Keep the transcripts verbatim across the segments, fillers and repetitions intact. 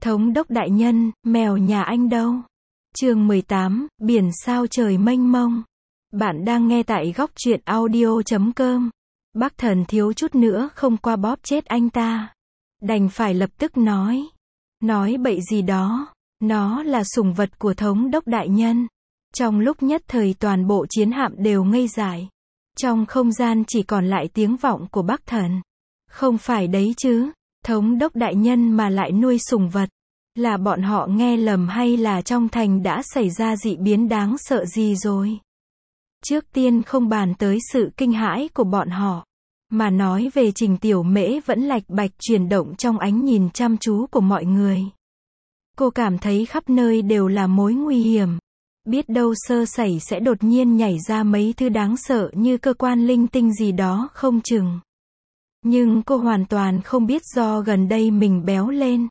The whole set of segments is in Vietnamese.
Thống đốc đại nhân, mèo nhà anh đâu? Chương mười tám, biển sao trời mênh mông. Bạn đang nghe tại góc truyện audio chấm com. Bác Thần thiếu chút nữa không qua bóp chết anh ta. Đành phải lập tức nói. Nói bậy gì đó. Nó là sủng vật của thống đốc đại nhân. Trong lúc nhất thời toàn bộ chiến hạm đều ngây dại. Trong không gian chỉ còn lại tiếng vọng của Bác Thần. Không phải đấy chứ. Thống đốc đại nhân mà lại nuôi sủng vật. Là bọn họ nghe lầm hay là trong thành đã xảy ra dị biến đáng sợ gì rồi? Trước tiên không bàn tới sự kinh hãi của bọn họ, mà nói về Trình Tiểu Mễ vẫn lạch bạch chuyển động trong ánh nhìn chăm chú của mọi người. Cô cảm thấy khắp nơi đều là mối nguy hiểm. Biết đâu sơ sẩy sẽ đột nhiên nhảy ra mấy thứ đáng sợ như cơ quan linh tinh gì đó không chừng. Nhưng cô hoàn toàn không biết do gần đây mình béo lên.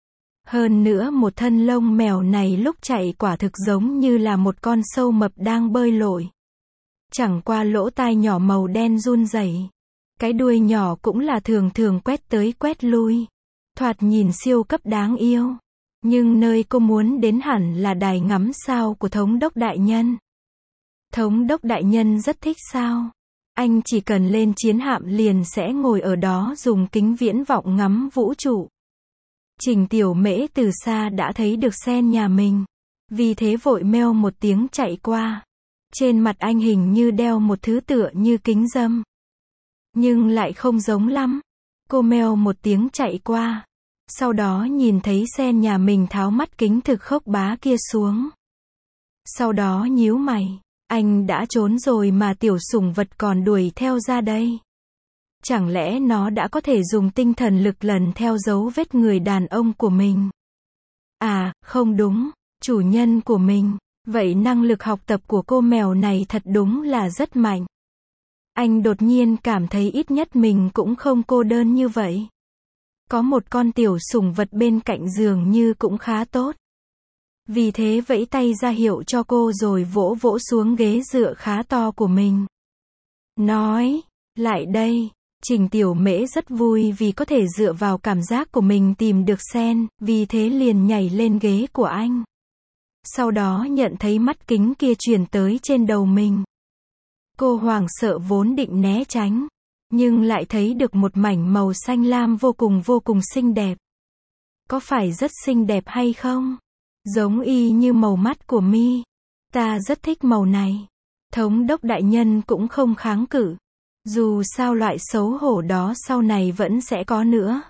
Hơn nữa một thân lông mèo này lúc chạy quả thực giống như là một con sâu mập đang bơi lội. Chẳng qua lỗ tai nhỏ màu đen run rẩy. Cái đuôi nhỏ cũng là thường thường quét tới quét lui. Thoạt nhìn siêu cấp đáng yêu. Nhưng nơi cô muốn đến hẳn là đài ngắm sao của thống đốc đại nhân. Thống đốc đại nhân rất thích sao. Anh chỉ cần lên chiến hạm liền sẽ ngồi ở đó dùng kính viễn vọng ngắm vũ trụ. Trình Tiểu Mễ từ xa đã thấy được sen nhà mình. Vì thế vội meo một tiếng chạy qua. Trên mặt anh hình như đeo một thứ tựa như kính râm. Nhưng lại không giống lắm. Cô meo một tiếng chạy qua. Sau đó nhìn thấy sen nhà mình tháo mắt kính thực khốc bá kia xuống. Sau đó nhíu mày. Anh đã trốn rồi mà tiểu sủng vật còn đuổi theo ra đây. Chẳng lẽ nó đã có thể dùng tinh thần lực lần theo dấu vết người đàn ông của mình? À, không đúng, chủ nhân của mình. Vậy năng lực học tập của cô mèo này thật đúng là rất mạnh. Anh đột nhiên cảm thấy ít nhất mình cũng không cô đơn như vậy. Có một con tiểu sủng vật bên cạnh giường như cũng khá tốt. Vì thế vẫy tay ra hiệu cho cô rồi vỗ vỗ xuống ghế dựa khá to của mình. Nói, lại đây. Trình Tiểu Mễ rất vui vì có thể dựa vào cảm giác của mình tìm được sen, vì thế liền nhảy lên ghế của anh. Sau đó nhận thấy mắt kính kia chuyển tới trên đầu mình. Cô hoảng sợ vốn định né tránh, nhưng lại thấy được một mảnh màu xanh lam vô cùng vô cùng xinh đẹp. Có phải rất xinh đẹp hay không? Giống y như màu mắt của mi. Ta rất thích màu này. Thống đốc đại nhân cũng không kháng cự. Dù sao loại xấu hổ đó sau này vẫn sẽ có nữa.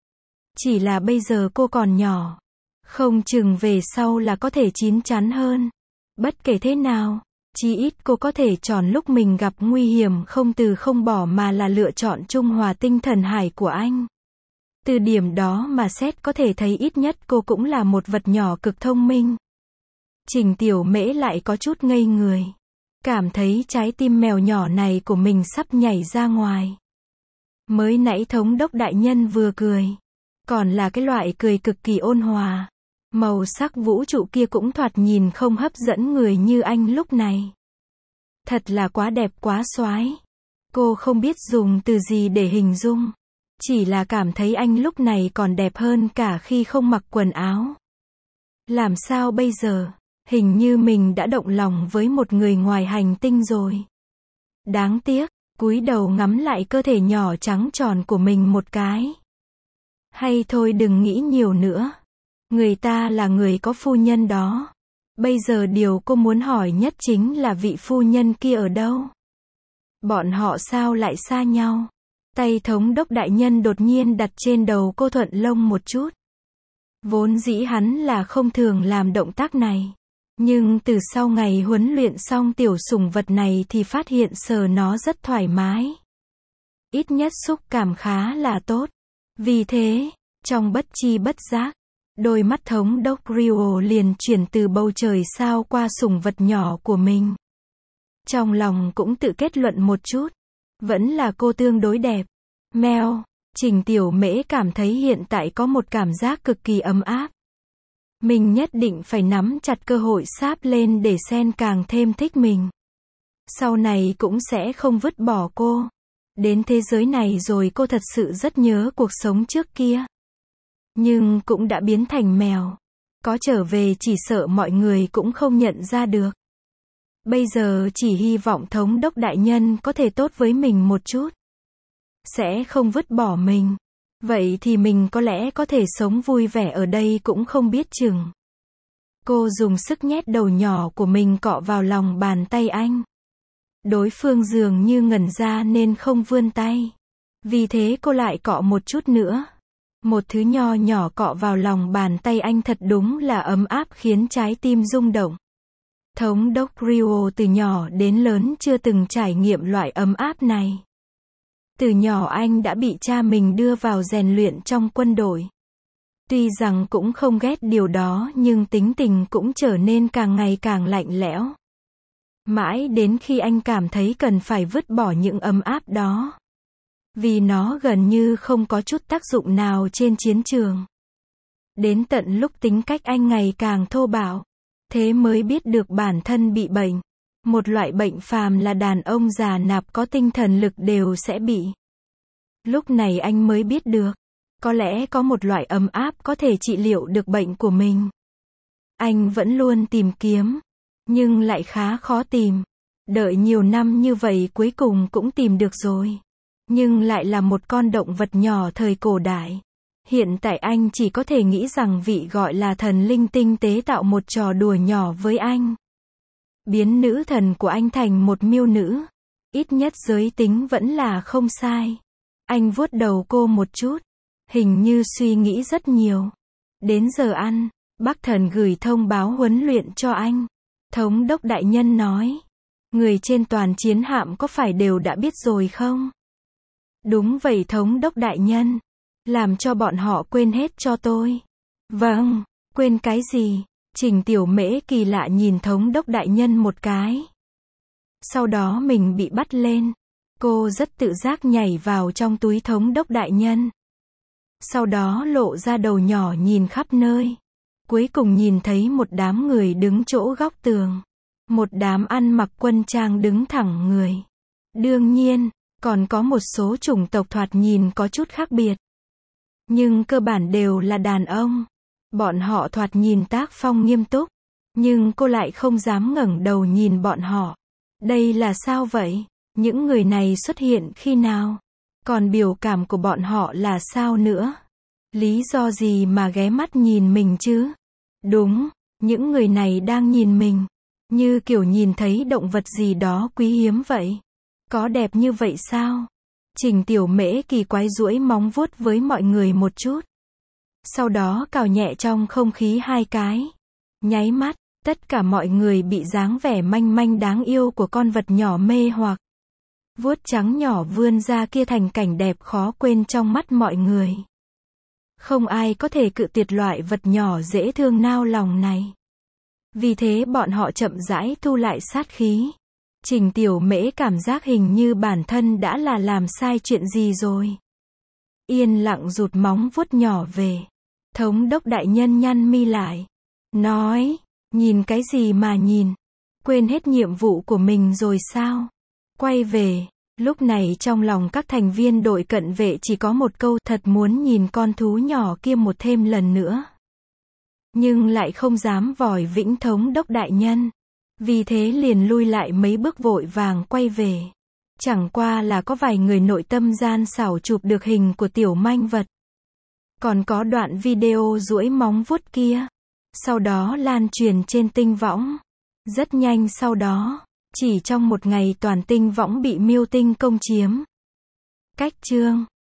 Chỉ là bây giờ cô còn nhỏ. Không chừng về sau là có thể chín chắn hơn. Bất kể thế nào, chí ít cô có thể chọn lúc mình gặp nguy hiểm không từ không bỏ mà là lựa chọn trung hòa tinh thần hải của anh. Từ điểm đó mà xét có thể thấy ít nhất cô cũng là một vật nhỏ cực thông minh. Trình Tiểu Mễ lại có chút ngây người. Cảm thấy trái tim mèo nhỏ này của mình sắp nhảy ra ngoài. Mới nãy thống đốc đại nhân vừa cười. Còn là cái loại cười cực kỳ ôn hòa. Màu sắc vũ trụ kia cũng thoạt nhìn không hấp dẫn người như anh lúc này. Thật là quá đẹp quá soái. Cô không biết dùng từ gì để hình dung. Chỉ là cảm thấy anh lúc này còn đẹp hơn cả khi không mặc quần áo. Làm sao bây giờ? Hình như mình đã động lòng với một người ngoài hành tinh rồi. Đáng tiếc, cúi đầu ngắm lại cơ thể nhỏ trắng tròn của mình một cái. Hay thôi đừng nghĩ nhiều nữa. Người ta là người có phu nhân đó. Bây giờ điều cô muốn hỏi nhất chính là vị phu nhân kia ở đâu? Bọn họ sao lại xa nhau? Tay thống đốc đại nhân đột nhiên đặt trên đầu cô thuận lông một chút. Vốn dĩ hắn là không thường làm động tác này. Nhưng từ sau ngày huấn luyện xong tiểu sủng vật này thì phát hiện sờ nó rất thoải mái. Ít nhất xúc cảm khá là tốt. Vì thế, trong bất chi bất giác, đôi mắt thống đốc Rio liền chuyển từ bầu trời sao qua sủng vật nhỏ của mình. Trong lòng cũng tự kết luận một chút. Vẫn là cô tương đối đẹp. Mèo, Trình Tiểu Mễ cảm thấy hiện tại có một cảm giác cực kỳ ấm áp. Mình nhất định phải nắm chặt cơ hội sáp lên để sen càng thêm thích mình. Sau này cũng sẽ không vứt bỏ cô. Đến thế giới này rồi cô thật sự rất nhớ cuộc sống trước kia. nhưng cũng đã biến thành mèo. Có trở về chỉ sợ mọi người cũng không nhận ra được. Bây giờ chỉ hy vọng thống đốc đại nhân có thể tốt với mình một chút. Sẽ không vứt bỏ mình. Vậy thì mình có lẽ có thể sống vui vẻ ở đây cũng không biết chừng. Cô dùng sức nhét đầu nhỏ của mình cọ vào lòng bàn tay anh. Đối phương dường như ngẩn ra nên không vươn tay. Vì thế cô lại cọ một chút nữa. Một thứ nho nhỏ cọ vào lòng bàn tay anh thật đúng là ấm áp khiến trái tim rung động. Thống đốc Rio từ nhỏ đến lớn chưa từng trải nghiệm loại ấm áp này. Từ nhỏ anh đã bị cha mình đưa vào rèn luyện trong quân đội. Tuy rằng cũng không ghét điều đó nhưng tính tình cũng trở nên càng ngày càng lạnh lẽo. Mãi đến khi anh cảm thấy cần phải vứt bỏ những ấm áp đó. Vì nó gần như không có chút tác dụng nào trên chiến trường. Đến tận lúc tính cách anh ngày càng thô bạo. Thế mới biết được bản thân bị bệnh. Một loại bệnh phàm là đàn ông già nạp có tinh thần lực đều sẽ bị. Lúc này anh mới biết được. Có lẽ có một loại ấm áp có thể trị liệu được bệnh của mình. Anh vẫn luôn tìm kiếm. Nhưng lại khá khó tìm. Đợi nhiều năm như vậy cuối cùng cũng tìm được rồi. Nhưng lại là một con động vật nhỏ thời cổ đại. Hiện tại anh chỉ có thể nghĩ rằng vị gọi là thần linh tinh tế tạo một trò đùa nhỏ với anh. Biến nữ thần của anh thành một miêu nữ. Ít nhất giới tính vẫn là không sai. Anh vuốt đầu cô một chút. Hình như suy nghĩ rất nhiều. Đến giờ ăn, Bắc Thần gửi thông báo huấn luyện cho anh. Thống đốc đại nhân nói. Người trên toàn chiến hạm có phải đều đã biết rồi không? Đúng vậy thống đốc đại nhân. Làm cho bọn họ quên hết cho tôi. Vâng, quên cái gì? Trình Tiểu Mễ kỳ lạ nhìn thống đốc đại nhân một cái. Sau đó mình bị bắt lên. Cô rất tự giác nhảy vào trong túi thống đốc đại nhân. Sau đó lộ ra đầu nhỏ nhìn khắp nơi. Cuối cùng nhìn thấy một đám người đứng chỗ góc tường. Một đám ăn mặc quân trang đứng thẳng người. Đương nhiên, còn có một số chủng tộc thoạt nhìn có chút khác biệt. Nhưng cơ bản đều là đàn ông. Bọn họ thoạt nhìn tác phong nghiêm túc. Nhưng cô lại không dám ngẩng đầu nhìn bọn họ. Đây là sao vậy? Những người này xuất hiện khi nào? Còn biểu cảm của bọn họ là sao nữa? Lý do gì mà ghé mắt nhìn mình chứ? Đúng, những người này đang nhìn mình. Như kiểu nhìn thấy động vật gì đó quý hiếm vậy. Có đẹp như vậy sao? Trình Tiểu Mễ kỳ quái duỗi móng vuốt với mọi người một chút. Sau đó cào nhẹ trong không khí hai cái. Nháy mắt, tất cả mọi người bị dáng vẻ manh manh đáng yêu của con vật nhỏ mê hoặc. Vuốt trắng nhỏ vươn ra kia thành cảnh đẹp khó quên trong mắt mọi người. Không ai có thể cự tuyệt loại vật nhỏ dễ thương nao lòng này. Vì thế bọn họ chậm rãi thu lại sát khí. Trình Tiểu Mễ cảm giác hình như bản thân đã là làm sai chuyện gì rồi. Yên lặng rụt móng vuốt nhỏ về. Thống đốc đại nhân nhăn mi lại. Nói, nhìn cái gì mà nhìn? Quên hết nhiệm vụ của mình rồi sao? Quay về, lúc này trong lòng các thành viên đội cận vệ chỉ có một câu thật muốn nhìn con thú nhỏ kia một thêm lần nữa. Nhưng lại không dám vòi vĩnh thống đốc đại nhân. Vì thế liền lui lại mấy bước vội vàng quay về. Chẳng qua là có vài người nội tâm gian xảo chụp được hình của tiểu manh vật. Còn có đoạn video duỗi móng vuốt kia. Sau đó lan truyền trên tinh võng. Rất nhanh sau đó, chỉ trong một ngày toàn tinh võng bị miêu tinh công chiếm. Cách chương